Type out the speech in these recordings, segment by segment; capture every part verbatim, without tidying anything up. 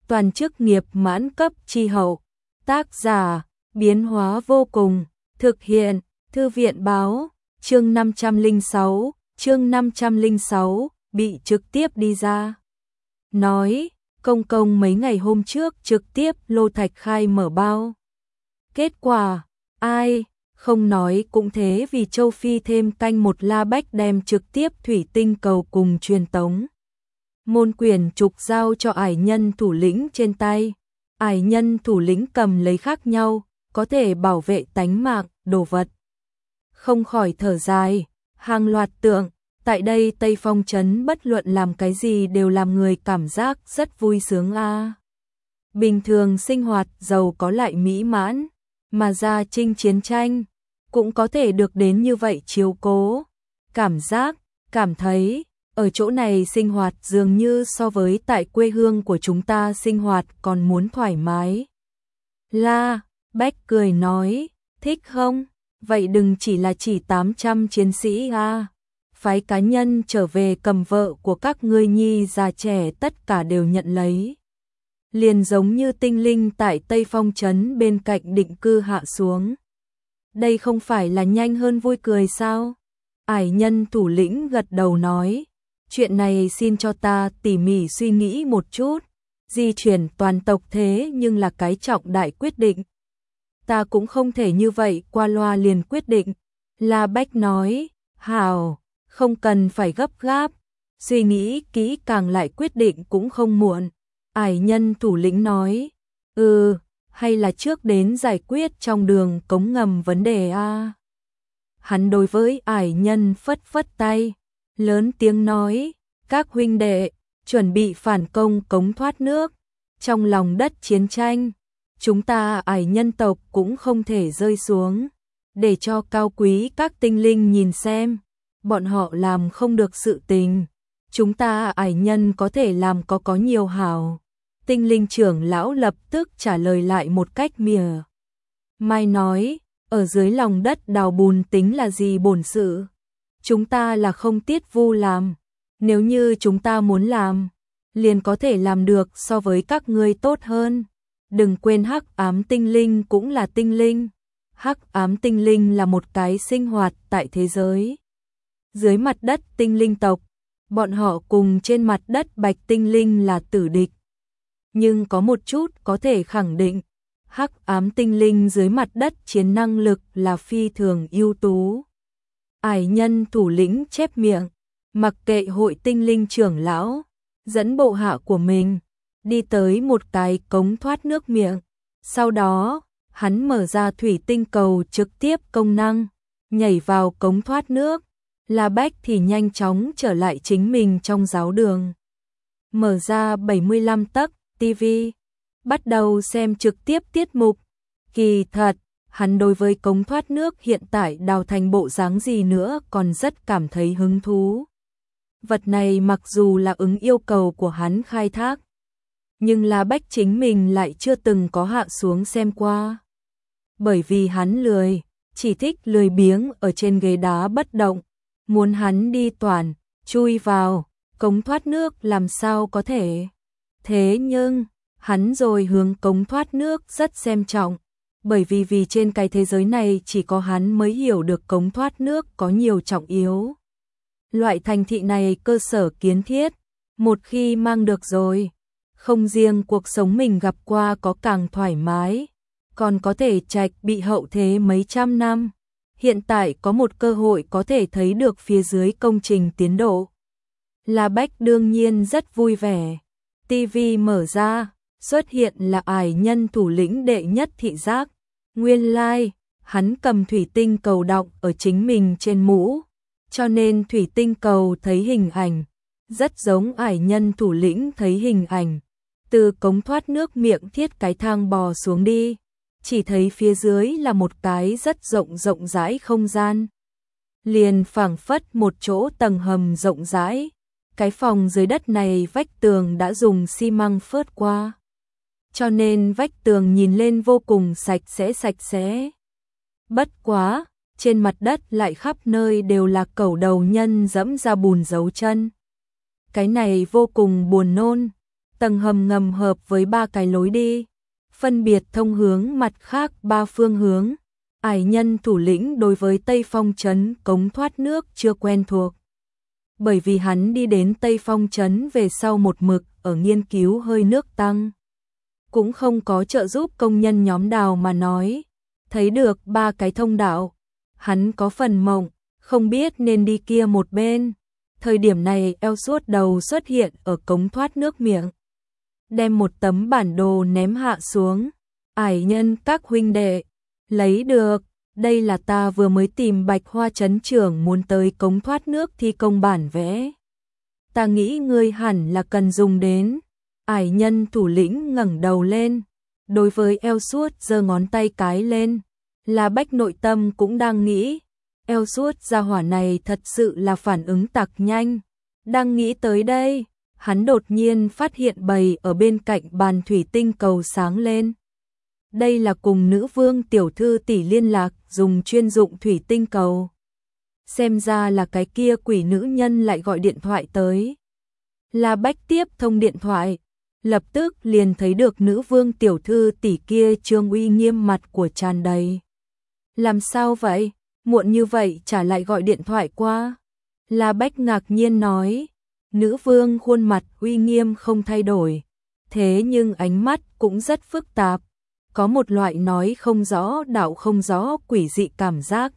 toàn chức nghiệp mãn cấp chi hậu. Tác giả, biến hóa vô cùng, thực hiện, Thư viện báo, chương năm trăm lẻ sáu, chương năm trăm lẻ sáu, bị trực tiếp đi ra. Nói, công công mấy ngày hôm trước trực tiếp Lô Thạch Khai mở bao. Kết quả, ai, không nói cũng thế, vì châu Phi thêm canh một La Bách đem trực tiếp thủy tinh cầu cùng truyền tống môn quyền trục giao cho ải nhân thủ lĩnh trên tay. Ải nhân thủ lĩnh cầm lấy khác nhau, có thể bảo vệ tánh mạng, đồ vật. Không khỏi thở dài, hàng loạt tượng, tại đây Tây Phong trấn bất luận làm cái gì đều làm người cảm giác rất vui sướng a. Bình thường sinh hoạt giàu có lại mỹ mãn, mà ra chinh chiến tranh, cũng có thể được đến như vậy chiếu cố. Cảm giác, cảm thấy, ở chỗ này sinh hoạt dường như so với tại quê hương của chúng ta sinh hoạt còn muốn thoải mái. La Bách cười nói, thích không? Vậy đừng chỉ là chỉ tám trăm chiến sĩ a, phái cá nhân trở về cầm vợ của các ngươi nhi già trẻ tất cả đều nhận lấy. Liền giống như tinh linh tại Tây Phong trấn bên cạnh định cư hạ xuống. Đây không phải là nhanh hơn vui cười sao? Ải nhân thủ lĩnh gật đầu nói, chuyện này xin cho ta tỉ mỉ suy nghĩ một chút. Di chuyển toàn tộc thế nhưng là cái trọng đại quyết định. Ta cũng không thể như vậy qua loa liền quyết định. La Bách nói, hảo, không cần phải gấp gáp, suy nghĩ kỹ càng lại quyết định cũng không muộn. Ải nhân thủ lĩnh nói, ừ, hay là trước đến giải quyết trong đường cống ngầm vấn đề a. Hắn đối với ải nhân phất phất tay, lớn tiếng nói, các huynh đệ, chuẩn bị phản công cống thoát nước. Trong lòng đất chiến tranh, chúng ta ải nhân tộc cũng không thể rơi xuống, để cho cao quý các tinh linh nhìn xem, bọn họ làm không được sự tình, chúng ta ải nhân có thể làm có có nhiều hảo. Tinh linh trưởng lão lập tức trả lời lại một cách mỉa mai nói, ở dưới lòng đất đào bùn tính là gì bổn sự, chúng ta là không tiết vu làm, nếu như chúng ta muốn làm, liền có thể làm được so với các ngươi tốt hơn. Đừng quên hắc ám tinh linh cũng là tinh linh, hắc ám tinh linh là một cái sinh hoạt tại thế giới dưới mặt đất tinh linh tộc, bọn họ cùng trên mặt đất bạch tinh linh là tử địch. Nhưng có một chút có thể khẳng định, hắc ám tinh linh dưới mặt đất chiến năng lực là phi thường ưu tú. Ải nhân thủ lĩnh chép miệng, mặc kệ hội tinh linh trưởng lão, dẫn bộ hạ của mình, đi tới một cái cống thoát nước miệng. Sau đó, hắn mở ra thủy tinh cầu trực tiếp công năng, nhảy vào cống thoát nước. La Bách thì nhanh chóng trở lại chính mình trong giáo đường. Mở ra bảy mươi lăm tấc ti vi, bắt đầu xem trực tiếp tiết mục. Kỳ thật, hắn đối với cống thoát nước hiện tại đào thành bộ dáng gì nữa còn rất cảm thấy hứng thú. Vật này mặc dù là ứng yêu cầu của hắn khai thác, nhưng La Bách chính mình lại chưa từng có hạ xuống xem qua. Bởi vì hắn lười, chỉ thích lười biếng ở trên ghế đá bất động, muốn hắn đi toàn, chui vào, cống thoát nước làm sao có thể. Thế nhưng, hắn rồi hướng cống thoát nước rất xem trọng, bởi vì vì trên cái thế giới này chỉ có hắn mới hiểu được cống thoát nước có nhiều trọng yếu. Loại thành thị này cơ sở kiến thiết, một khi mang được rồi, không riêng cuộc sống mình gặp qua có càng thoải mái, còn có thể trạch bị hậu thế mấy trăm năm. Hiện tại có một cơ hội có thể thấy được phía dưới công trình tiến độ. La Bách đương nhiên rất vui vẻ. ti vi mở ra, xuất hiện là ải nhân thủ lĩnh đệ nhất thị giác. Nguyên lai, like, hắn cầm thủy tinh cầu đọng ở chính mình trên mũ, cho nên thủy tinh cầu thấy hình ảnh, rất giống ải nhân thủ lĩnh thấy hình ảnh. Từ cống thoát nước miệng thiết cái thang bò xuống đi, chỉ thấy phía dưới là một cái rất rộng rộng rãi không gian. Liền phảng phất một chỗ tầng hầm rộng rãi, cái phòng dưới đất này vách tường đã dùng xi măng phớt qua, cho nên vách tường nhìn lên vô cùng sạch sẽ sạch sẽ. Bất quá, trên mặt đất lại khắp nơi đều là cẩu đầu nhân dẫm ra bùn dấu chân. Cái này vô cùng buồn nôn. tầng hầm ngầm hợp với ba cái lối đi, phân biệt thông hướng mặt khác ba phương hướng. Ải nhân thủ lĩnh đối với Tây Phong trấn cống thoát nước chưa quen thuộc. Bởi vì hắn đi đến Tây Phong trấn về sau một mực ở nghiên cứu hơi nước tăng. Cũng không có trợ giúp công nhân nhóm đào mà nói. Thấy được ba cái thông đạo. Hắn có phần mộng, không biết nên đi kia một bên. Thời điểm này eo suốt đầu xuất hiện ở cống thoát nước miệng. Đem một tấm bản đồ ném hạ xuống. Ải nhân các huynh đệ. Lấy được, đây là ta vừa mới tìm Bạch Hoa trấn trưởng muốn tới cống thoát nước thi công bản vẽ. Ta nghĩ ngươi hẳn là cần dùng đến. Ải nhân thủ lĩnh ngẩng đầu lên, đối với eo suốt giơ ngón tay cái lên. Là Bách nội tâm cũng đang nghĩ, eo suốt gia hỏa này thật sự là phản ứng tặc nhanh. Đang nghĩ tới đây, hắn đột nhiên phát hiện bầy ở bên cạnh bàn thủy tinh cầu sáng lên. Đây là cùng nữ vương tiểu thư tỷ liên lạc dùng chuyên dụng thủy tinh cầu. Xem ra là cái kia quỷ nữ nhân lại gọi điện thoại tới. Là Bách tiếp thông điện thoại, lập tức liền thấy được nữ vương tiểu thư tỷ kia trương uy nghiêm mặt của tràn đầy. Làm sao vậy? Muộn như vậy trả lại gọi điện thoại qua. Là Bách ngạc nhiên nói. Nữ vương khuôn mặt uy nghiêm không thay đổi. Thế nhưng ánh mắt cũng rất phức tạp. Có một loại nói không rõ đạo không rõ quỷ dị cảm giác.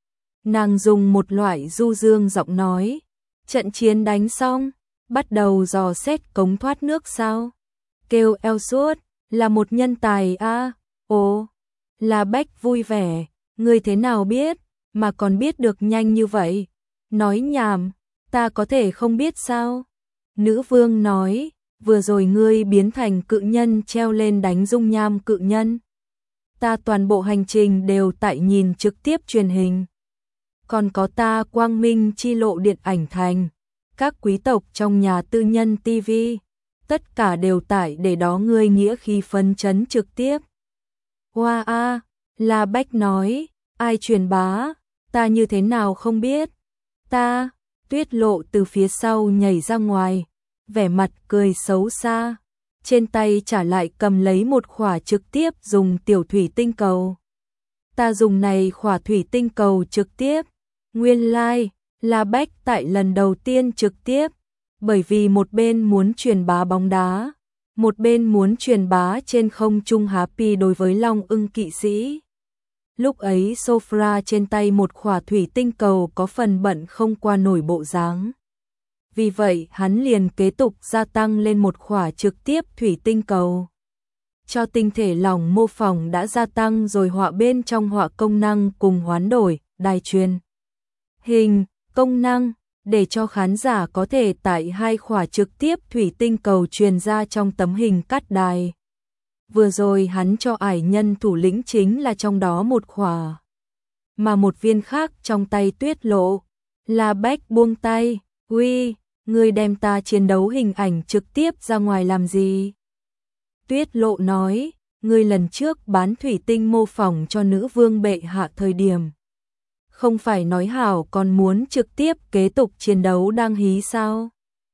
Nàng dùng một loại du dương giọng nói. Trận chiến đánh xong, bắt đầu dò xét cống thoát nước sao? Kêu eo suốt, là một nhân tài a à? Ồ, là Bách vui vẻ, ngươi thế nào biết, mà còn biết được nhanh như vậy? Nói nhảm, ta có thể không biết sao? Nữ vương nói, vừa rồi ngươi biến thành cự nhân treo lên đánh dung nham cự nhân. Ta toàn bộ hành trình đều tại nhìn trực tiếp truyền hình. Còn có ta quang minh chi lộ điện ảnh thành. Các quý tộc trong nhà tư nhân ti vi. Tất cả đều tại để đó ngươi nghĩa khi phân chấn trực tiếp. Hoa a, là Bách nói, ai truyền bá, ta như thế nào không biết. Ta, Tuyết Lộ từ phía sau nhảy ra ngoài, vẻ mặt cười xấu xa. Trên tay trả lại cầm lấy một khỏa trực tiếp dùng tiểu thủy tinh cầu. Ta dùng này khỏa thủy tinh cầu trực tiếp. Nguyên lai, like, là Bách tại lần đầu tiên trực tiếp. Bởi vì một bên muốn truyền bá bóng đá, một bên muốn truyền bá trên không trung happy đối với Long Ưng kỵ sĩ. Lúc ấy Sofra trên tay một khỏa thủy tinh cầu có phần bận không qua nổi bộ dáng. Vì vậy hắn liền kế tục gia tăng lên một khỏa trực tiếp thủy tinh cầu. Cho tinh thể lỏng mô phỏng đã gia tăng rồi họa bên trong họa công năng cùng hoán đổi, đài truyền hình, công năng, để cho khán giả có thể tải hai khỏa trực tiếp thủy tinh cầu truyền ra trong tấm hình cắt đài. Vừa rồi hắn cho ải nhân thủ lĩnh chính là trong đó một khỏa. Mà một viên khác trong tay Tuyết Lộ. Là Bách buông tay, uy, ngươi đem ta chiến đấu hình ảnh trực tiếp ra ngoài làm gì? Tuyết Lộ nói, ngươi lần trước bán thủy tinh mô phỏng cho nữ vương bệ hạ thời điểm. Không phải nói hảo còn muốn trực tiếp kế tục chiến đấu đang hí sao?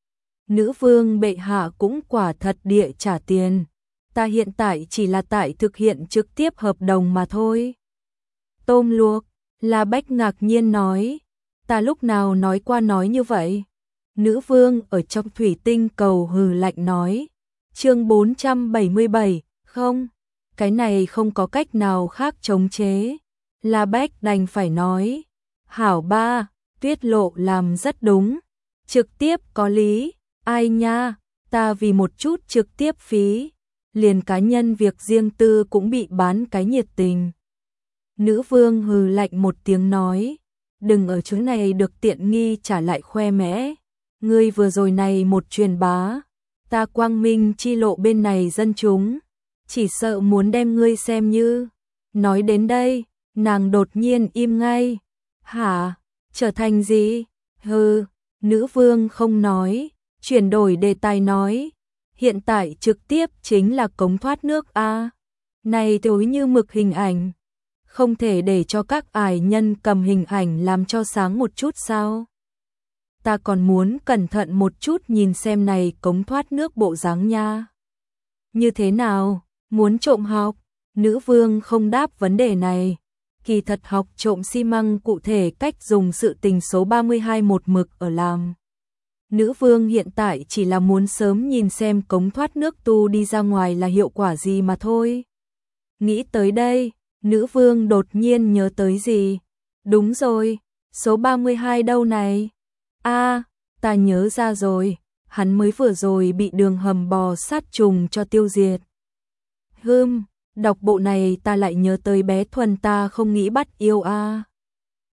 Nữ vương bệ hạ cũng quả thật địa trả tiền. Ta hiện tại chỉ là tại thực hiện trực tiếp hợp đồng mà thôi. Tôm luộc, là Bách ngạc nhiên nói. Ta lúc nào nói qua nói như vậy? Nữ vương ở trong thủy tinh cầu hừ lạnh nói. Chương bốn trăm bảy mươi bảy, không, cái này không có cách nào khác chống chế. Là Bách đành phải nói. Hảo ba, Tuyết Lộ làm rất đúng. Trực tiếp có lý, ai nha, ta vì một chút trực tiếp phí. Liền cá nhân việc riêng tư cũng bị bán cái nhiệt tình. Nữ vương hừ lạnh một tiếng nói. Đừng ở chỗ này được tiện nghi trả lại khoe mẽ. Ngươi vừa rồi này một truyền bá. Ta quang minh chi lộ bên này dân chúng. Chỉ sợ muốn đem ngươi xem như. Nói đến đây, nàng đột nhiên im ngay. Hả? Trở thành gì? Hừ, nữ vương không nói. Chuyển đổi đề tài nói. Hiện tại trực tiếp chính là cống thoát nước a. Này tối như mực hình ảnh. Không thể để cho các ải nhân cầm hình ảnh làm cho sáng một chút sao? ta còn muốn cẩn thận một chút nhìn xem này cống thoát nước bộ dáng nha. Như thế nào, muốn trộm học? Nữ vương không đáp vấn đề này. Kỳ thật học trộm xi măng cụ thể cách dùng sự tình số ba mươi hai một mực ở làm. Nữ vương hiện tại chỉ là muốn sớm nhìn xem cống thoát nước tu đi ra ngoài là hiệu quả gì mà thôi. Nghĩ tới đây, nữ vương đột nhiên nhớ tới gì? Đúng rồi, số ba mươi hai đâu này? A, ta nhớ ra rồi, hắn mới vừa rồi bị đường hầm bò sát trùng cho tiêu diệt. Hừm, đọc bộ này ta lại nhớ tới bé Thuần ta không nghĩ bắt yêu a.